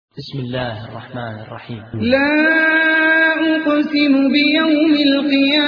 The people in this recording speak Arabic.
بسم الله الرحمن الرحيم. لا أقسم بيوم القيامة